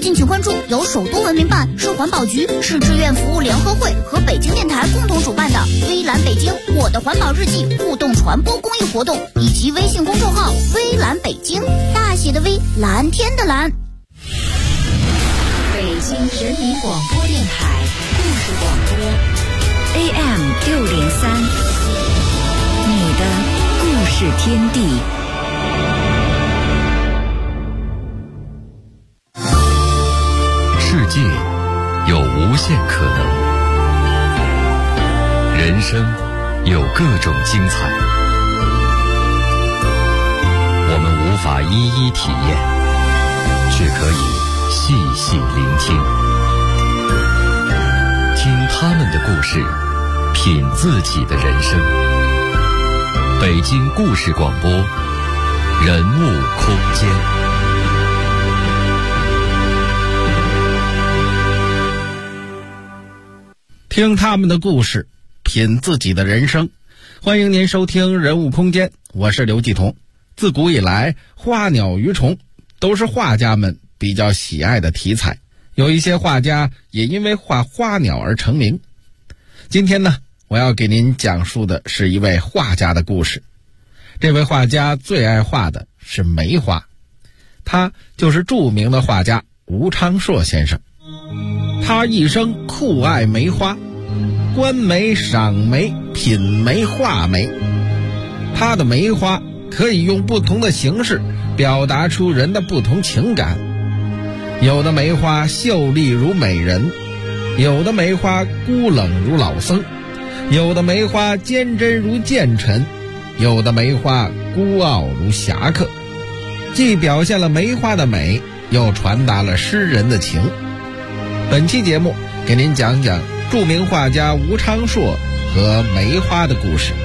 敬请关注由首都文明办、市环保局、市志愿服务联合会和北京电台共同主办的微蓝北京我的环保日记互动传播公益活动，以及微信公众号微蓝北京，大写的微，蓝天的蓝。 北京人民广播电台故事广播 AM603，你的故事天地。 世界有无限可能，人生有各种精彩，我们无法一一体验，却可以细细聆听，听他们的故事，品自己的人生。北京故事广播，人物空间。 听他们的故事，品自己的人生。欢迎您收听人物空间，我是刘继彤。自古以来，花鸟鱼虫都是画家们比较喜爱的题材，有一些画家也因为画花鸟而成名。今天呢，我要给您讲述的是一位画家的故事。这位画家最爱画的是梅花，他就是著名的画家吴昌硕先生。他一生酷爱梅花，观梅、赏梅、品梅、画梅。他的梅花可以用不同的形式表达出人的不同情感，有的梅花秀丽如美人，有的梅花孤冷如老僧，有的梅花坚贞如谏臣，有的梅花孤傲如侠客，既表现了梅花的美，又传达了诗人的情。本期节目给您讲讲著名画家吴昌硕和梅花的故事。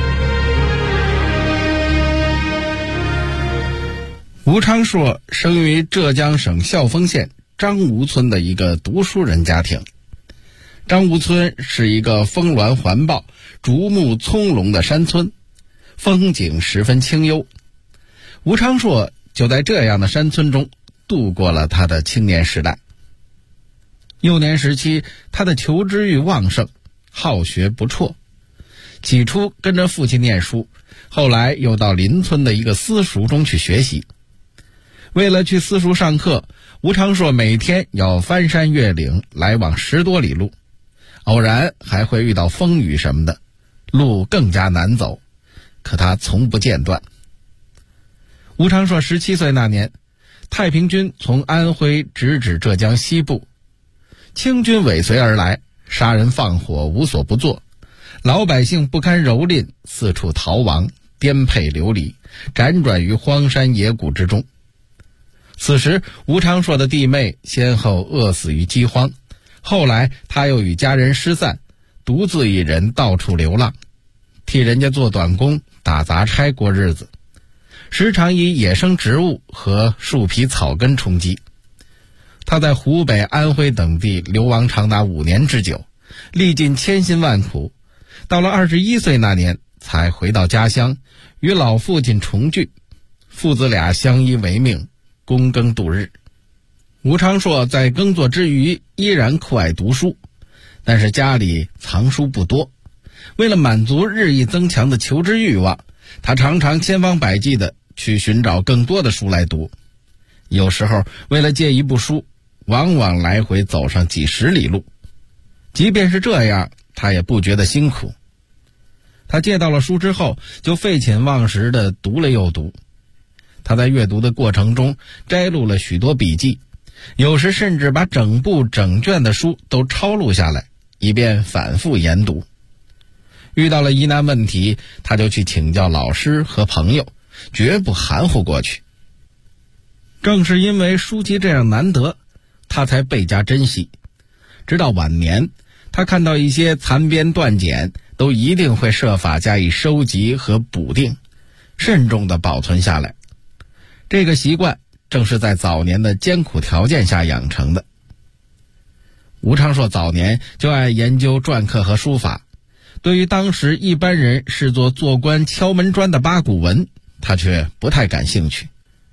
吴昌硕生于浙江省孝丰县张吴村的一个读书人家庭。张吴村是一个峰峦环抱、竹木葱茏的山村，风景十分清幽。吴昌硕就在这样的山村中度过了他的青年时代。幼年时期，他的求知欲旺盛，好学不辍。起初跟着父亲念书，后来又到邻村的一个私塾中去学习。为了去私塾上课，吴昌硕每天要翻山越岭，来往10多里路，偶然还会遇到风雨什么的，路更加难走，可他从不间断。吴昌硕17岁那年，太平军从安徽直指浙江西部，清军尾随而来，杀人放火无所不作，老百姓不堪蹂躏，四处逃亡，颠沛流离，辗转于荒山野谷之中。此时吴昌硕的弟妹先后饿死于饥荒，后来他又与家人失散，独自一人到处流浪，替人家做短工、打杂差过日子，时常以野生植物和树皮草根充饥。他在湖北、安徽等地流亡长达5年之久，历尽千辛万苦，到了21岁那年才回到家乡，与老父亲重聚，父子俩相依为命，躬耕度日。吴昌硕在耕作之余依然酷爱读书，但是家里藏书不多，为了满足日益增强的求知欲望，他常常千方百计地去寻找更多的书来读。有时候为了借一部书，往往来回走上几10里路，即便是这样，他也不觉得辛苦。他借到了书之后，就废寝忘食地读了又读。他在阅读的过程中摘录了许多笔记，有时甚至把整部整卷的书都抄录下来，以便反复研读。遇到了疑难问题，他就去请教老师和朋友，绝不含糊过去。正是因为书籍这样难得，他才倍加珍惜。直到晚年，他看到一些残编断简，都一定会设法加以收集和补订，慎重地保存下来。这个习惯正是在早年的艰苦条件下养成的。吴昌硕早年就爱研究篆刻和书法，对于当时一般人视作做官敲门砖的八股文，他却不太感兴趣。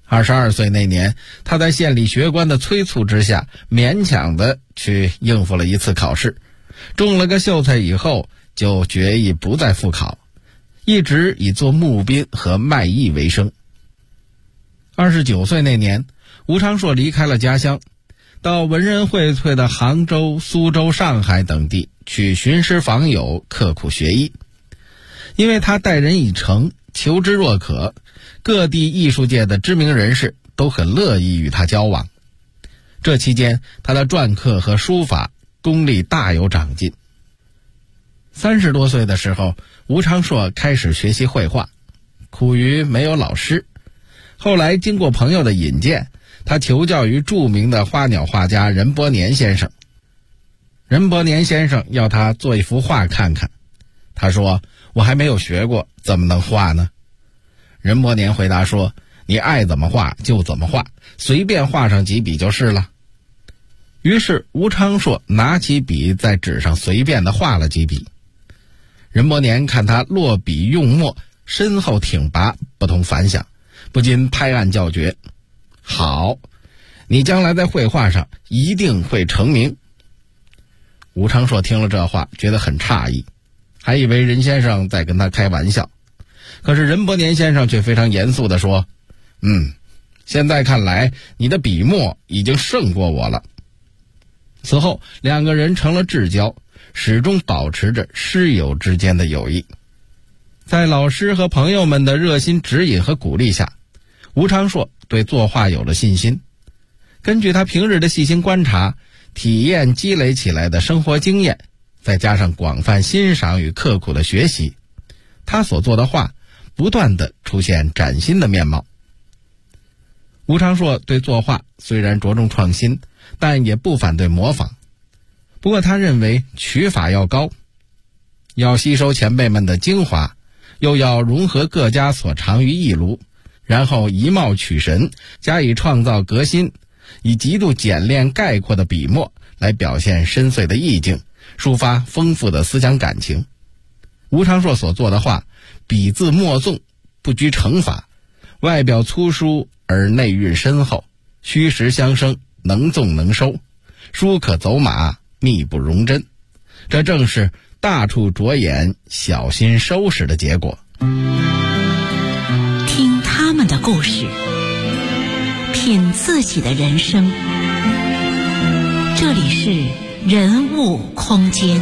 22岁那年，他在县里学官的催促之下，勉强的去应付了一次考试，中了个秀才以后，就决意不再复考，一直以做募兵和卖艺为生。29岁那年，吴昌硕离开了家乡，到文人荟萃的杭州、苏州、上海等地去寻师访友，刻苦学艺。因为他待人以诚，求知若渴，各地艺术界的知名人士都很乐意与他交往。这期间，他的篆刻和书法功力大有长进。30多岁的时候，吴昌硕开始学习绘画，苦于没有老师。后来经过朋友的引荐，他求教于著名的花鸟画家任伯年先生。任伯年先生要他做一幅画看看，他说：“我还没有学过，怎么能画呢？”任伯年回答说：“你爱怎么画就怎么画，随便画上几笔就是了。”于是吴昌硕拿起笔在纸上随便地画了几笔。任伯年看他落笔用墨，深厚挺拔，不同凡响，不禁拍案叫绝：“好，你将来在绘画上一定会成名。”吴昌硕听了这话，觉得很诧异，还以为任先生在跟他开玩笑。可是任伯年先生却非常严肃地说：“现在看来，你的笔墨已经胜过我了。”此后，两个人成了至交，始终保持着师友之间的友谊。在老师和朋友们的热心指引和鼓励下，吴昌硕对作画有了信心。根据他平日的细心观察、体验积累起来的生活经验，再加上广泛欣赏与刻苦的学习，他所做的画不断地出现崭新的面貌。吴昌硕对作画虽然着重创新，但也不反对模仿。不过他认为取法要高，要吸收前辈们的精华，又要融合各家所长于一炉，然后以貌取神，加以创造革新，以极度简练概括的笔墨来表现深邃的意境，抒发丰富的思想感情。吴昌硕所做的画，笔字墨纵，不拘成法，外表粗疏而内蕴深厚，虚实相生，能纵能收，书可走马，密不容针。这正是大处着眼，小心收拾的结果。 听他们的故事，品自己的人生。这里是人物空间。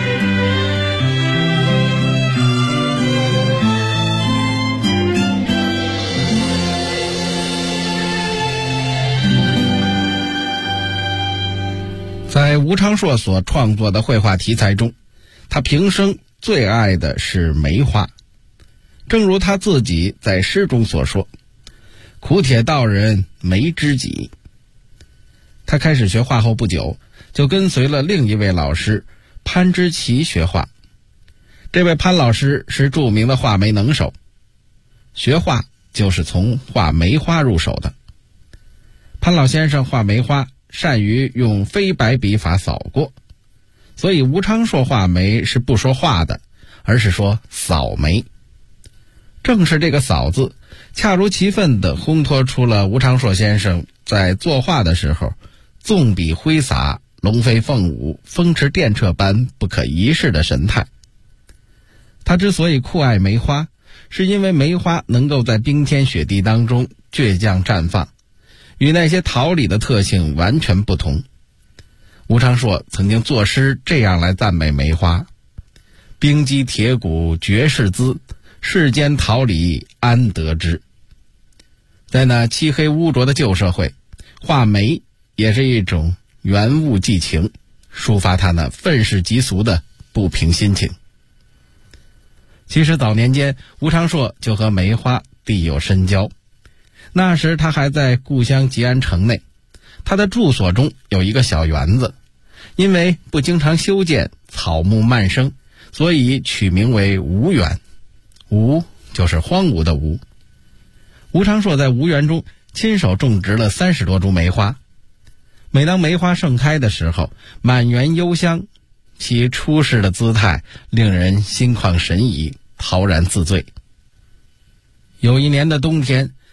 在吴昌硕所创作的绘画题材中，他平生最爱的是梅花。正如他自己在诗中所说：“苦铁道人梅知己。”他开始学画后不久，就跟随了另一位老师潘之奇学画。这位潘老师是著名的画梅能手，学画就是从画梅花入手的。潘老先生画梅花善于用飞白笔法扫过，所以吴昌硕画梅是不说画的，而是说扫梅。正是这个扫字，恰如其分地烘托出了吴昌硕先生在作画的时候纵笔挥洒，龙飞凤舞，风驰电掣般不可一世的神态。他之所以酷爱梅花，是因为梅花能够在冰天雪地当中倔强绽放，与那些桃李的特性完全不同。吴昌硕曾经作诗这样来赞美梅花：冰肌铁骨绝世姿，世间桃李安得之。在那漆黑污浊的旧社会，画梅也是一种圆物寄情，抒发他那愤世嫉俗的不平心情。其实早年间，吴昌硕就和梅花地有深交。那时他还在故乡吉安城内，他的住所中有一个小园子，因为不经常修建，草木漫生，所以取名为吴园。吴就是荒芜的吴。吴昌硕在吴园中亲手种植了30多株梅花。每当梅花盛开的时候，满园幽香，其出世的姿态令人心旷神怡，陶然自醉。有一年的冬天，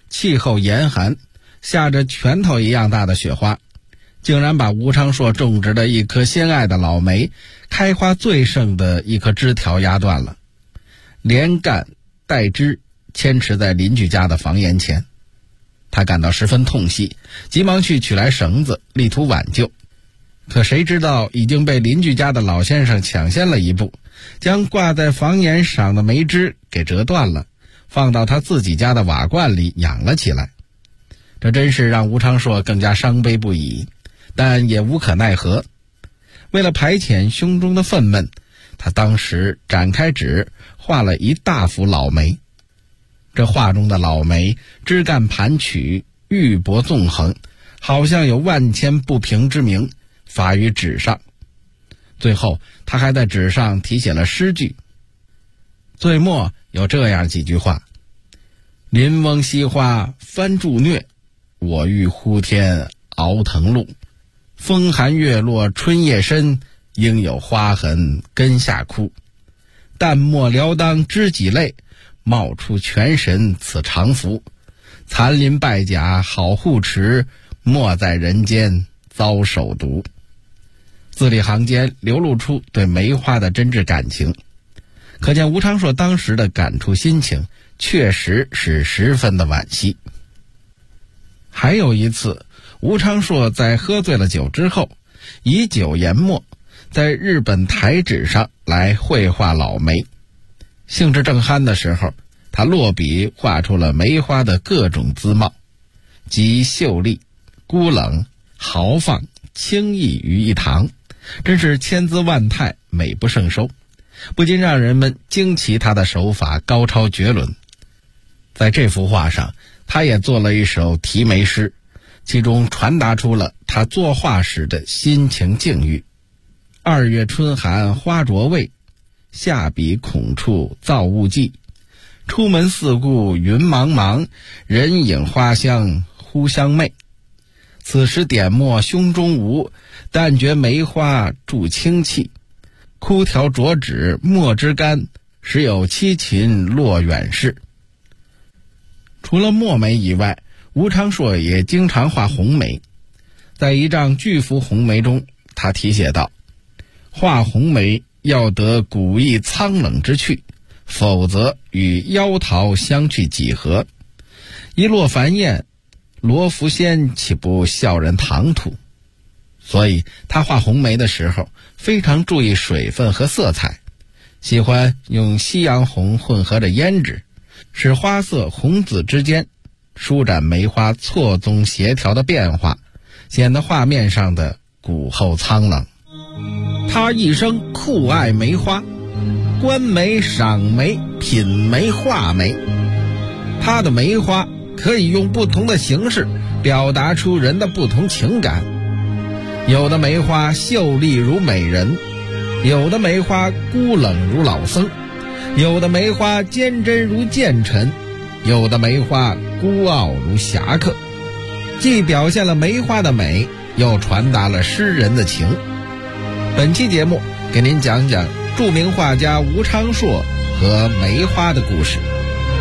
气候严寒，下着拳头一样大的雪花，竟然把吴昌硕种植的一棵心爱的老梅开花最盛的一棵枝条压断了，连干带枝牵持在邻居家的房檐前。他感到十分痛惜，急忙去取来绳子，力图挽救。可谁知道已经被邻居家的老先生抢先了一步，将挂在房檐上的梅枝给折断了，放到他自己家的瓦罐里养了起来。这真是让吴昌硕更加伤悲不已，但也无可奈何。为了排遣胸中的愤懑，他当时展开纸画了一大幅老梅。这画中的老梅枝干盘曲，玉帛纵横，好像有万千不平之名发于纸上。最后他还在纸上题写了诗句，最末有这样几句话：林翁惜花翻柱虐，我欲呼天熬藤露。风寒月落春夜深，应有花痕根下枯。淡漠撩当知己泪，冒出全神此常服。残林败甲好护持，莫在人间遭手毒。字里行间流露出对梅花的真挚感情，可见吴昌硕当时的感触心情确实是十分的惋惜。还有一次，吴昌硕在喝醉了酒之后，以酒研墨，在日本台纸上来绘画老梅。兴致正酣的时候，他落笔画出了梅花的各种姿貌，集秀丽、孤冷、豪放、轻逸于一堂，真是千姿万态，美不胜收，不禁让人们惊奇他的手法高超绝伦。在这幅画上，他也做了一首题梅诗，其中传达出了他作画时的心情境遇。2月春寒花着味，下笔孔处造物迹。出门四顾云茫茫，人影花香忽相媚。此时点墨胸中无，但觉梅花助清气。枯条着纸墨之干，时有七琴落远士。除了墨梅以外，吴昌硕也经常画红梅。在一丈巨幅红梅中，他题写道：画红梅要得古意苍冷之趣，否则与妖桃相去几何？一落繁艳，罗浮仙岂不笑人唐突？所以他画红梅的时候非常注意水分和色彩，喜欢用西洋红混合着胭脂，使花色红紫之间舒展梅花错综协调的变化，显得画面上的古厚苍冷。他一生酷爱梅花，观梅、赏梅、品梅、画梅。他的梅花可以用不同的形式表达出人的不同情感。有的梅花秀丽如美人，有的梅花孤冷如老僧，有的梅花坚贞如谏臣，有的梅花孤傲如侠客。既表现了梅花的美，又传达了诗人的情。本期节目给您讲讲著名画家吴昌硕和梅花的故事。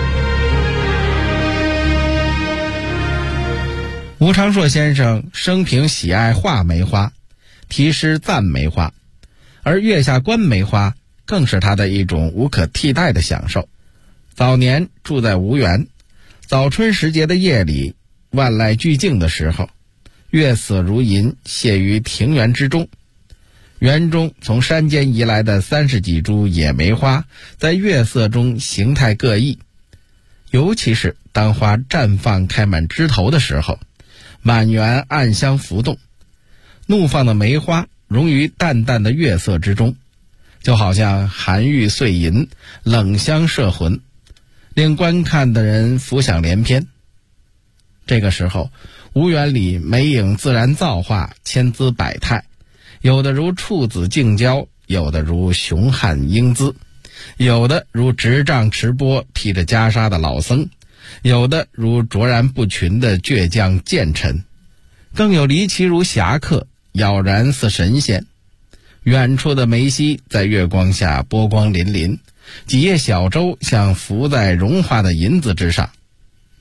吴昌硕先生生平喜爱画梅花，题诗赞梅花，而月下观梅花更是他的一种无可替代的享受。早年住在吴园，早春时节的夜里，万籁俱静的时候，月色如银泻于庭园之中。园中从山间移来的30几株野梅花在月色中形态各异，尤其是当花绽放开满枝头的时候，满园暗香浮动，怒放的梅花融于淡淡的月色之中，就好像寒玉碎银，冷香摄魂，令观看的人浮想联翩。这个时候，吴园里梅影自然造化，千姿百态，有的如处子竞交，有的如雄悍英姿，有的如执杖持钵披着袈裟的老僧，有的如卓然不群的倔强谏臣，更有离奇如侠客，杳然似神仙。远处的梅溪在月光下波光粼粼，几叶小舟像浮在绒花的银子之上。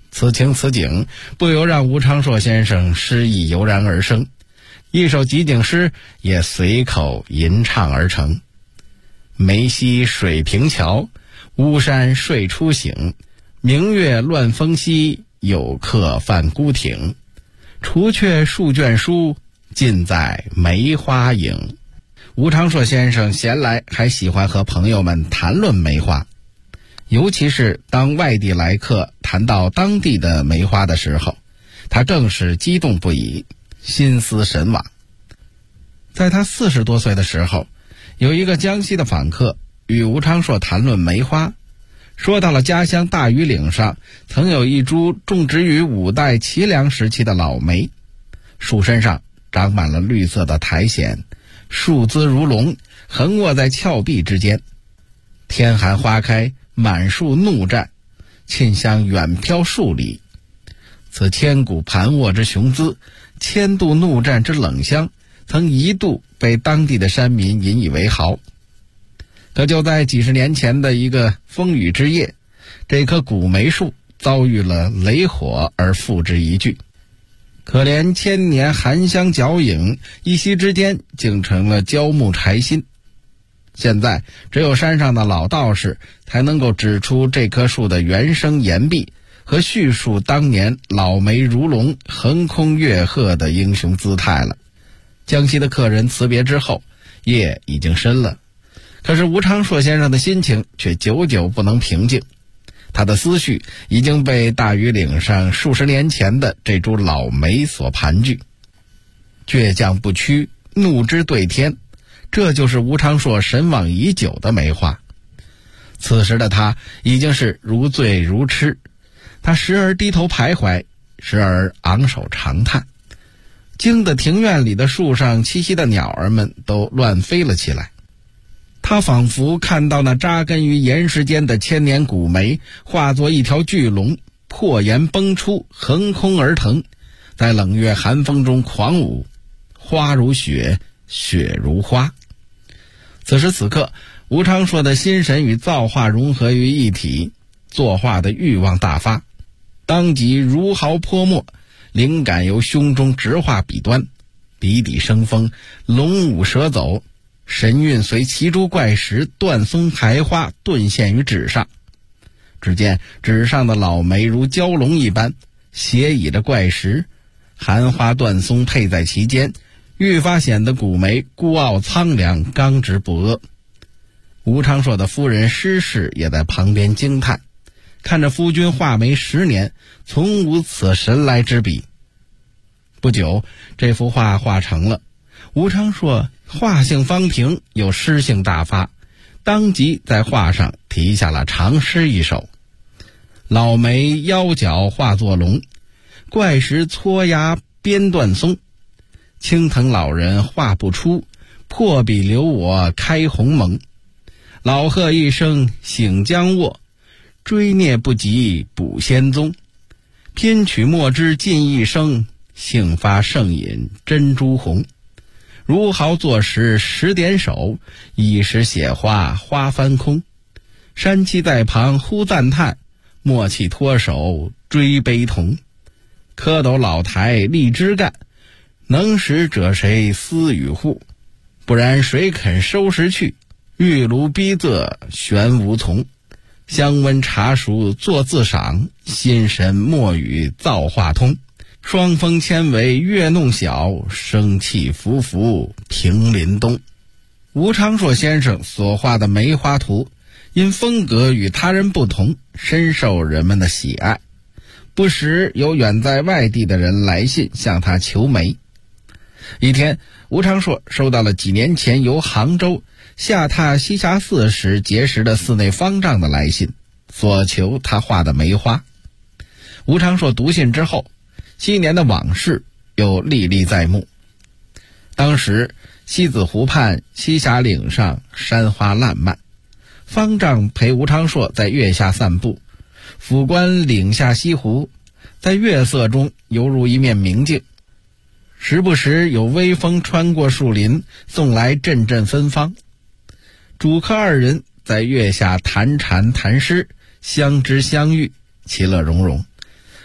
此情此景，不由让吴昌硕先生诗意油然而生，一首集景诗也随口吟唱而成。梅溪水平桥，巫山睡初醒，明月乱风稀，有客泛孤亭。除却数卷书，尽在梅花影。吴昌硕先生闲来还喜欢和朋友们谈论梅花，尤其是当外地来客谈到当地的梅花的时候，他更是激动不已，心思神往。在他40多岁的时候，有一个江西的访客与吴昌硕谈论梅花，说到了家乡大庾岭上曾有一株种植于5代齐梁时期的老梅，树身上长满了绿色的苔藓，树姿如龙，横卧在峭壁之间。天寒花开，满树怒绽，沁香远飘数里。此千古盘卧之雄姿，千度怒绽之冷香，曾一度被当地的山民引以为豪。可就在几十年前的一个风雨之夜，这棵古梅树遭遇了雷火而付之一炬。可怜千年含香脚影，一夕之间竟成了焦木柴心。现在只有山上的老道士才能够指出这棵树的原生岩壁和叙述当年老梅如龙横空跃鹤的英雄姿态了。江西的客人辞别之后，夜已经深了，可是吴昌硕先生的心情却久久不能平静。他的思绪已经被大庾岭上数十年前的这株老梅所盘踞。倔强不屈，怒之对天，这就是吴昌硕神往已久的梅花。此时的他已经是如醉如痴，他时而低头徘徊，时而昂首长叹，惊得庭院里的树上栖息的鸟儿们都乱飞了起来。他仿佛看到那扎根于岩石间的千年古梅化作一条巨龙，破岩崩出，横空而腾，在冷月寒风中狂舞，花如雪，雪如花。此时此刻，吴昌硕的心神与造化融合于一体，作画的欲望大发，当即如毫泼墨，灵感由胸中直画笔端，笔底生风，龙舞蛇走，神韵随奇珠怪石、断松苔花顿现于纸上。只见纸上的老梅如蛟龙一般，斜倚着怪石，含花断松配在其间，愈发显得古梅孤傲苍凉，刚直不阿。吴昌硕的夫人施氏也在旁边惊叹，看着夫君画梅10年，从无此神来之笔。不久，这幅画画成了。吴昌硕画性方平，又诗性大发，当即在画上题下了长诗一首：老梅腰脚化作龙，怪石搓牙边断松，青藤老人画不出，破笔留我开鸿蒙。老鹤一声醒将卧，追孽不及补仙踪。偏取墨汁尽一生，幸发盛饮珍珠红。如毫作石10点手，一时写花花翻空。山妻在旁忽赞叹，默契脱手追悲同。蝌蚪老台立枝干，能使者谁思与户？不然谁肯收拾去？玉炉逼仄悬无从。香温茶熟作自赏，心神墨语造化通。双峰纤维月弄晓，生气浮浮平林东。吴昌硕先生所画的梅花图，因风格与他人不同，深受人们的喜爱。不时有远在外地的人来信向他求梅。一天，吴昌硕收到了几年前由杭州下榻栖霞寺时结识的寺内方丈的来信，所求他画的梅花。吴昌硕读信之后，昔年的往事又历历在目。当时西子湖畔栖霞岭上山花烂漫，方丈陪吴昌硕在月下散步，俯观岭下西湖，在月色中犹如一面明镜。时不时有微风穿过树林，送来阵阵芬芳。主客二人在月下谈禅谈诗，相知相遇，其乐融融。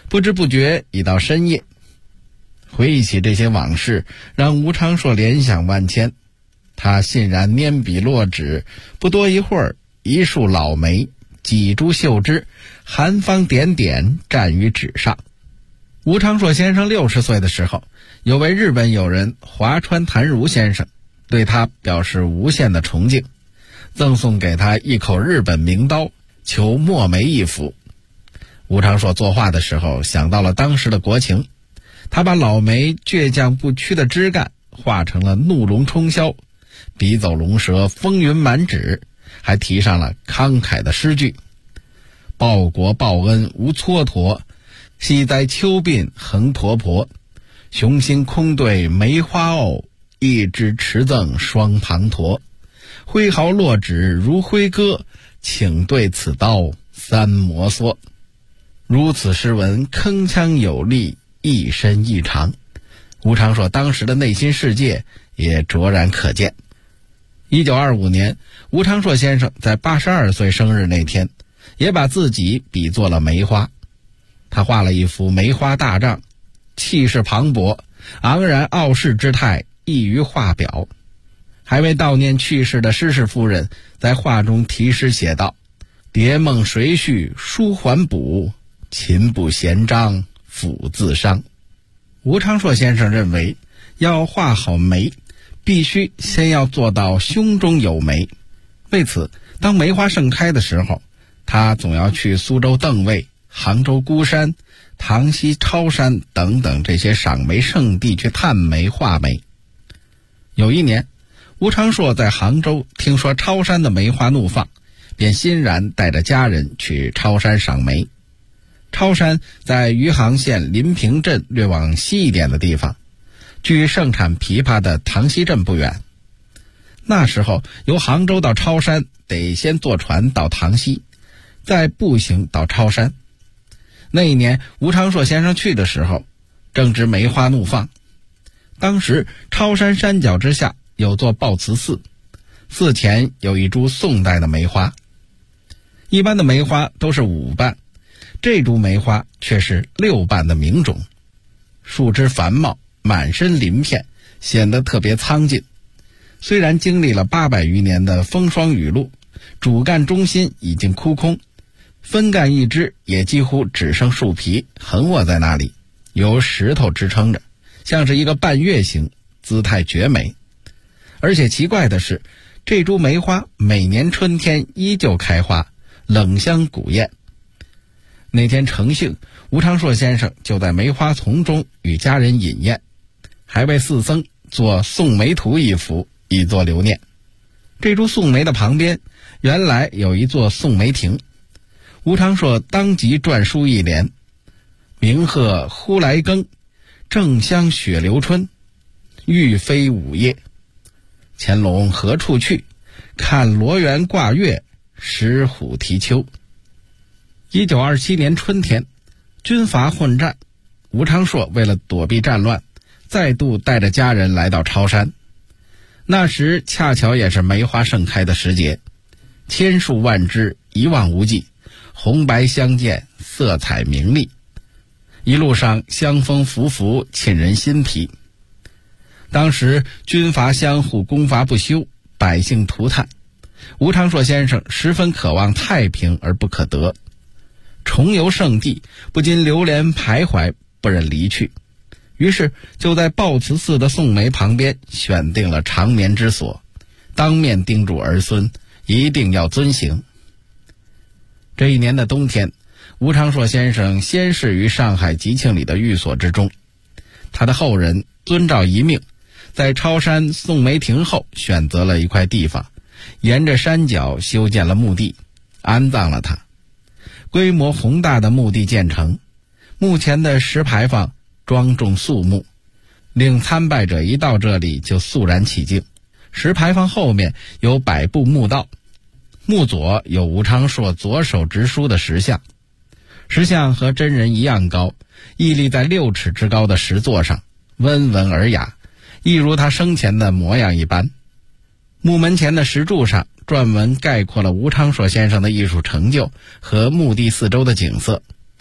不知不觉已到深夜。回忆起这些往事，让吴昌硕联想万千。他欣然拈笔落纸，不多一会儿，一束老梅，几株秀枝，寒芳点点站于纸上。吴昌硕先生60岁的时候，有位日本友人华川谭如先生对他表示无限的崇敬，赠送给他一口日本名刀，求墨梅一幅。吴昌硕作画的时候想到了当时的国情，他把老梅倔强不屈的枝干画成了怒龙冲霄，笔走龙蛇，风云满纸，还提上了慷慨的诗句：报国报恩无蹉跎，西哉秋鬓横驼驼，雄心空对梅花傲，一枝持赠双滂沱，挥毫落纸如挥戈，请对此刀三摩挲。如此诗文铿锵有力，一深一长。吴昌硕当时的内心世界也卓然可见。1925年，吴昌硕先生在82岁生日那天，也把自己比作了梅花。他画了一幅梅花大帐，气势磅礴，昂然傲视之态溢于画表。还为悼念去世的施氏夫人，在画中题诗写道：蝶梦谁续书还补，琴不闲张抚自伤。吴昌硕先生认为，要画好梅，必须先要做到胸中有梅。为此，当梅花盛开的时候，他总要去苏州邓尉、杭州孤山、塘西超山等等这些赏梅圣地去探梅画梅。有一年，吴昌硕在杭州听说超山的梅花怒放，便欣然带着家人去超山赏梅。超山在余杭县临平镇略往西一点的地方，距盛产枇杷的塘西镇不远。那时候由杭州到超山得先坐船到塘西，再步行到超山。那一年吴昌硕先生去的时候，正值梅花怒放。当时超山山脚之下有座报慈寺，寺前有一株宋代的梅花。一般的梅花都是5瓣，这株梅花却是6瓣的名种，树枝繁茂，满身鳞片，显得特别苍劲。虽然经历了800余年的风霜雨露，主干中心已经枯空，分干一枝也几乎只剩树皮横卧在那里，由石头支撑着，像是一个半月形，姿态绝美。而且奇怪的是，这株梅花每年春天依旧开花，冷香古艳。那天乘兴，吴昌硕先生就在梅花丛中与家人饮宴，还为寺僧做送梅图一幅，以作留念。这株宋梅的旁边原来有一座宋梅亭，吴昌硕当即撰书一联：鸣鹤忽来更，正香雪留春，欲飞午夜。乾隆何处去？看罗园挂月，石虎啼秋。1927年春天，军阀混战，吴昌硕为了躲避战乱，再度带着家人来到超山。那时恰巧也是梅花盛开的时节，千树万枝，一望无际，红白相间，色彩明丽。一路上香风拂拂，沁人心脾。当时军阀相互，攻伐不休，百姓涂炭。吴昌硕先生十分渴望太平而不可得，重游圣地，不禁流连徘徊，不忍离去。于是就在报慈寺的宋梅旁边选定了长眠之所，当面叮嘱儿孙一定要遵行。这一年的冬天，吴昌硕先生先逝于上海集庆里的寓所之中。他的后人遵照遗命，在超山宋梅亭后选择了一块地方，沿着山脚修建了墓地，安葬了他。规模宏大的墓地建成，墓前的石牌坊庄重肃穆，令参拜者一到这里就肃然起敬。石牌坊后面有摆布墓道，墓左有吴昌硕左手执书的石像，石像和真人一样高，屹立在6尺之高的石座上，温文尔雅，一如他生前的模样一般。墓门前的石柱上撰文概括了吴昌硕先生的艺术成就和墓地四周的景色。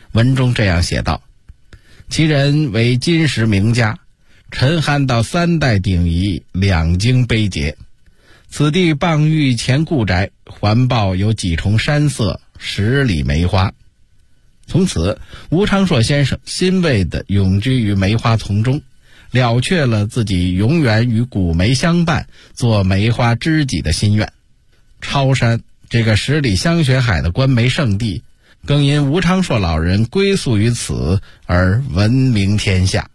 文中这样写道：其人为金石名家，陈汉到3代鼎彝，2京碑碣。此地傍玉前故宅，环抱有几重山色，10里梅花。从此吴昌硕先生欣慰地永居于梅花丛中，了却了自己永远与古梅相伴，做梅花知己的心愿。超山这个10里香雪海的观梅圣地，更因吴昌硕老人归宿于此而闻名天下。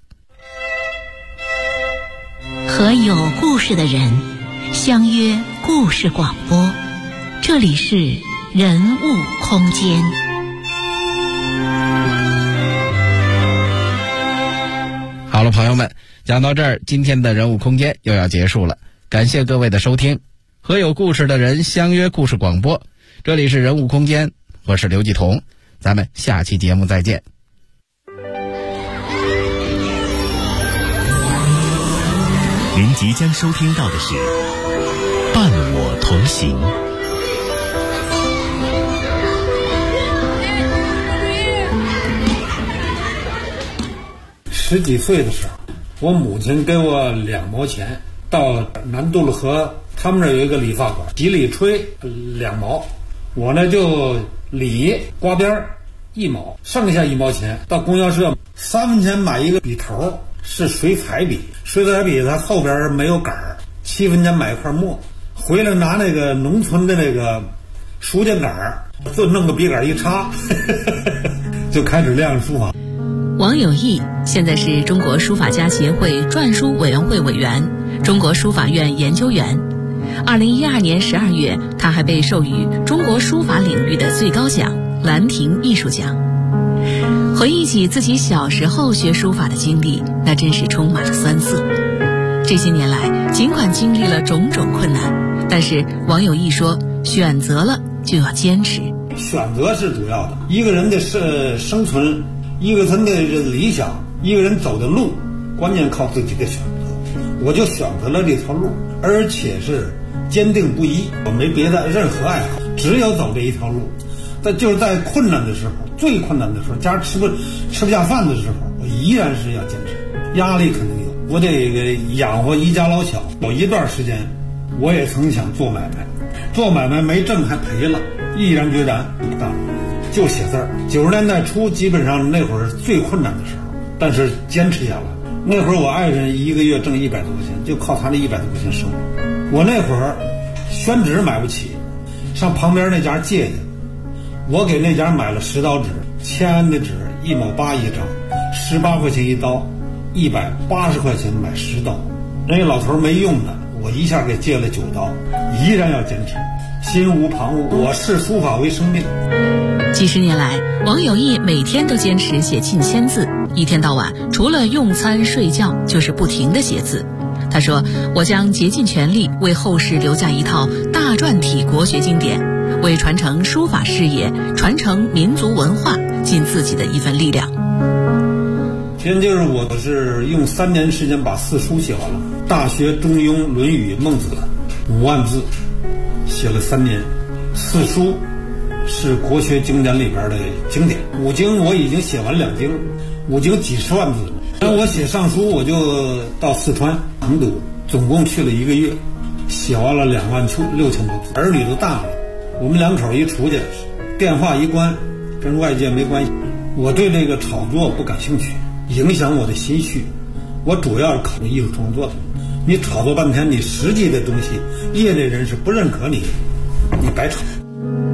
和有故事的人相约故事广播，这里是人物空间。 好了，朋友们，讲到这儿，今天的人物空间又要结束了，感谢各位的收听。和有故事的人相约故事广播，这里是人物空间，我是刘继彤，咱们下期节目再见。 您即将收听到的是伴我同行。 10几岁的时候，我母亲给我2毛钱，到南渡了河，他们那有一个理发馆，洗理吹2毛，我呢就理刮边1毛，剩下1毛钱到供销社3分钱买一个笔头，是水彩笔，水彩笔它后边没有杆儿，7分钱买一块墨，回来拿那个农村的那个书架杆儿，就弄个笔杆一插就开始练书法。 王有义现在是中国书法家协会篆书委员会委员、中国书法院研究员。2012年12月，他还被授予中国书法领域的最高奖兰亭艺术奖。回忆起自己小时候学书法的经历，那真是充满了酸涩。这些年来，尽管经历了种种困难，但是王有义说，选择了就要坚持。 选择是主要的，一个人的生存，一个人的理想，一个人走的路，关键靠自己的选择。我就选择了这条路，而且是坚定不移，我没别的任何爱好，只有走这一条路。但就是在困难的时候，最困难的时候，家吃不下饭的时候，我依然是要坚持。压力肯定有，我得养活一家老小。有一段时间，我也曾想做买卖，做买卖没挣还赔了，毅然决然不干，就写字儿。90年代初，基本上那会儿是最困难的时候，但是坚持下来。那会儿我爱人一个月挣100多块钱，就靠他那100多块钱生活。我那会儿宣纸买不起，上旁边那家借去，我给那家买了10刀纸，签的纸1毛8一张，18块钱一刀，180块钱买10刀。人家老头没用的，我一下给借了9刀，依然要坚持，心无旁骛。我视书法为生命。 几十年来，王有义每天都坚持写近1000字，一天到晚除了用餐睡觉就是不停地写字。他说，我将竭尽全力为后世留下一套大篆体国学经典，为传承书法事业、传承民族文化尽自己的一份力量。 其实就是我是用3年时间把4书写完了，《大学》《中庸》《论语》《孟子》5万字，写了3年。4书是国学经典里边的经典，5经我已经写完2经，5经几十万字。然后我写上书，我就到四川成都，总共去了1个月，写完了2万6000多字。儿女都大了，我们2口一出去，电话一关，跟外界没关系。我对这个炒作不感兴趣，影响我的心绪。我主要是考虑艺术创作的。你炒作半天，你实际的东西，业内人士不认可你，你白炒。